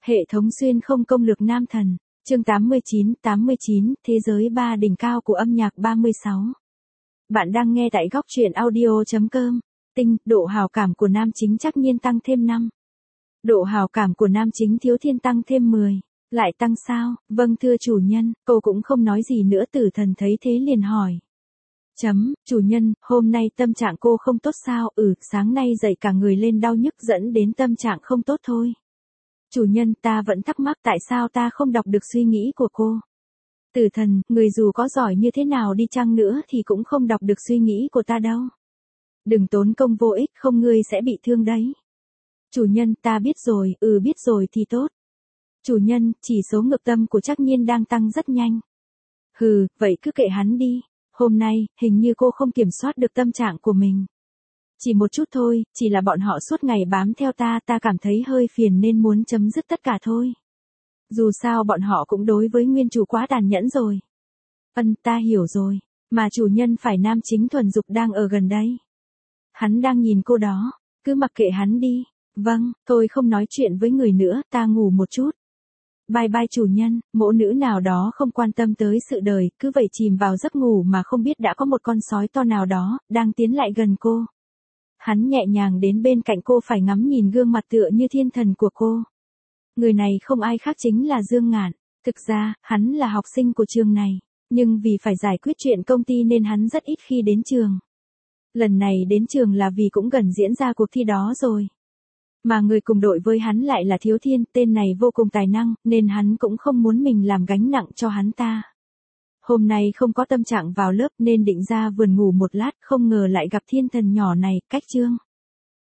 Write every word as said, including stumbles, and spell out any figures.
Hệ thống xuyên không công lược nam thần. Chương tám mươi chín, tám mươi chín, Thế giới ba đỉnh cao của âm nhạc ba mươi sáu. Bạn đang nghe tại góc truyện audio chấm com. Tinh, độ hào cảm của nam chính Trắc Nhiên tăng thêm năm. Độ hào cảm của nam chính Thiếu Thiên tăng thêm mười. Lại tăng sao? Vâng thưa chủ nhân, cô cũng không nói gì nữa. Tử Thần thấy thế liền hỏi. Chấm, chủ nhân, hôm nay tâm trạng cô không tốt sao? Ừ, sáng nay dậy cả người lên đau nhức dẫn đến tâm trạng không tốt thôi. Chủ nhân, ta vẫn thắc mắc tại sao ta không đọc được suy nghĩ của cô. Tử Thần, người dù có giỏi như thế nào đi chăng nữa thì cũng không đọc được suy nghĩ của ta đâu. Đừng tốn công vô ích, không ngươi sẽ bị thương đấy. Chủ nhân, ta biết rồi, ừ biết rồi thì tốt. Chủ nhân, chỉ số ngược tâm của Trắc Nhiên đang tăng rất nhanh. Hừ, vậy cứ kệ hắn đi. Hôm nay, hình như cô không kiểm soát được tâm trạng của mình. Chỉ một chút thôi, chỉ là bọn họ suốt ngày bám theo ta, ta cảm thấy hơi phiền nên muốn chấm dứt tất cả thôi. Dù sao bọn họ cũng đối với nguyên chủ quá tàn nhẫn rồi. Ân, ta hiểu rồi, mà chủ nhân phải nam chính thuần dục đang ở gần đây. Hắn đang nhìn cô đó, cứ mặc kệ hắn đi. Vâng, tôi không nói chuyện với người nữa, ta ngủ một chút. Bye bye chủ nhân, mẫu nữ nào đó không quan tâm tới sự đời, cứ vậy chìm vào giấc ngủ mà không biết đã có một con sói to nào đó, đang tiến lại gần cô. Hắn nhẹ nhàng đến bên cạnh cô phải ngắm nhìn gương mặt tựa như thiên thần của cô. Người này không ai khác chính là Dương Ngạn. Thực ra, hắn là học sinh của trường này, nhưng vì phải giải quyết chuyện công ty nên hắn rất ít khi đến trường. Lần này đến trường là vì cũng gần diễn ra cuộc thi đó rồi. Mà người cùng đội với hắn lại là Thiếu Thiên, tên này vô cùng tài năng, nên hắn cũng không muốn mình làm gánh nặng cho hắn ta. Hôm nay không có tâm trạng vào lớp nên định ra vườn ngủ một lát, không ngờ lại gặp thiên thần nhỏ này, cách chương.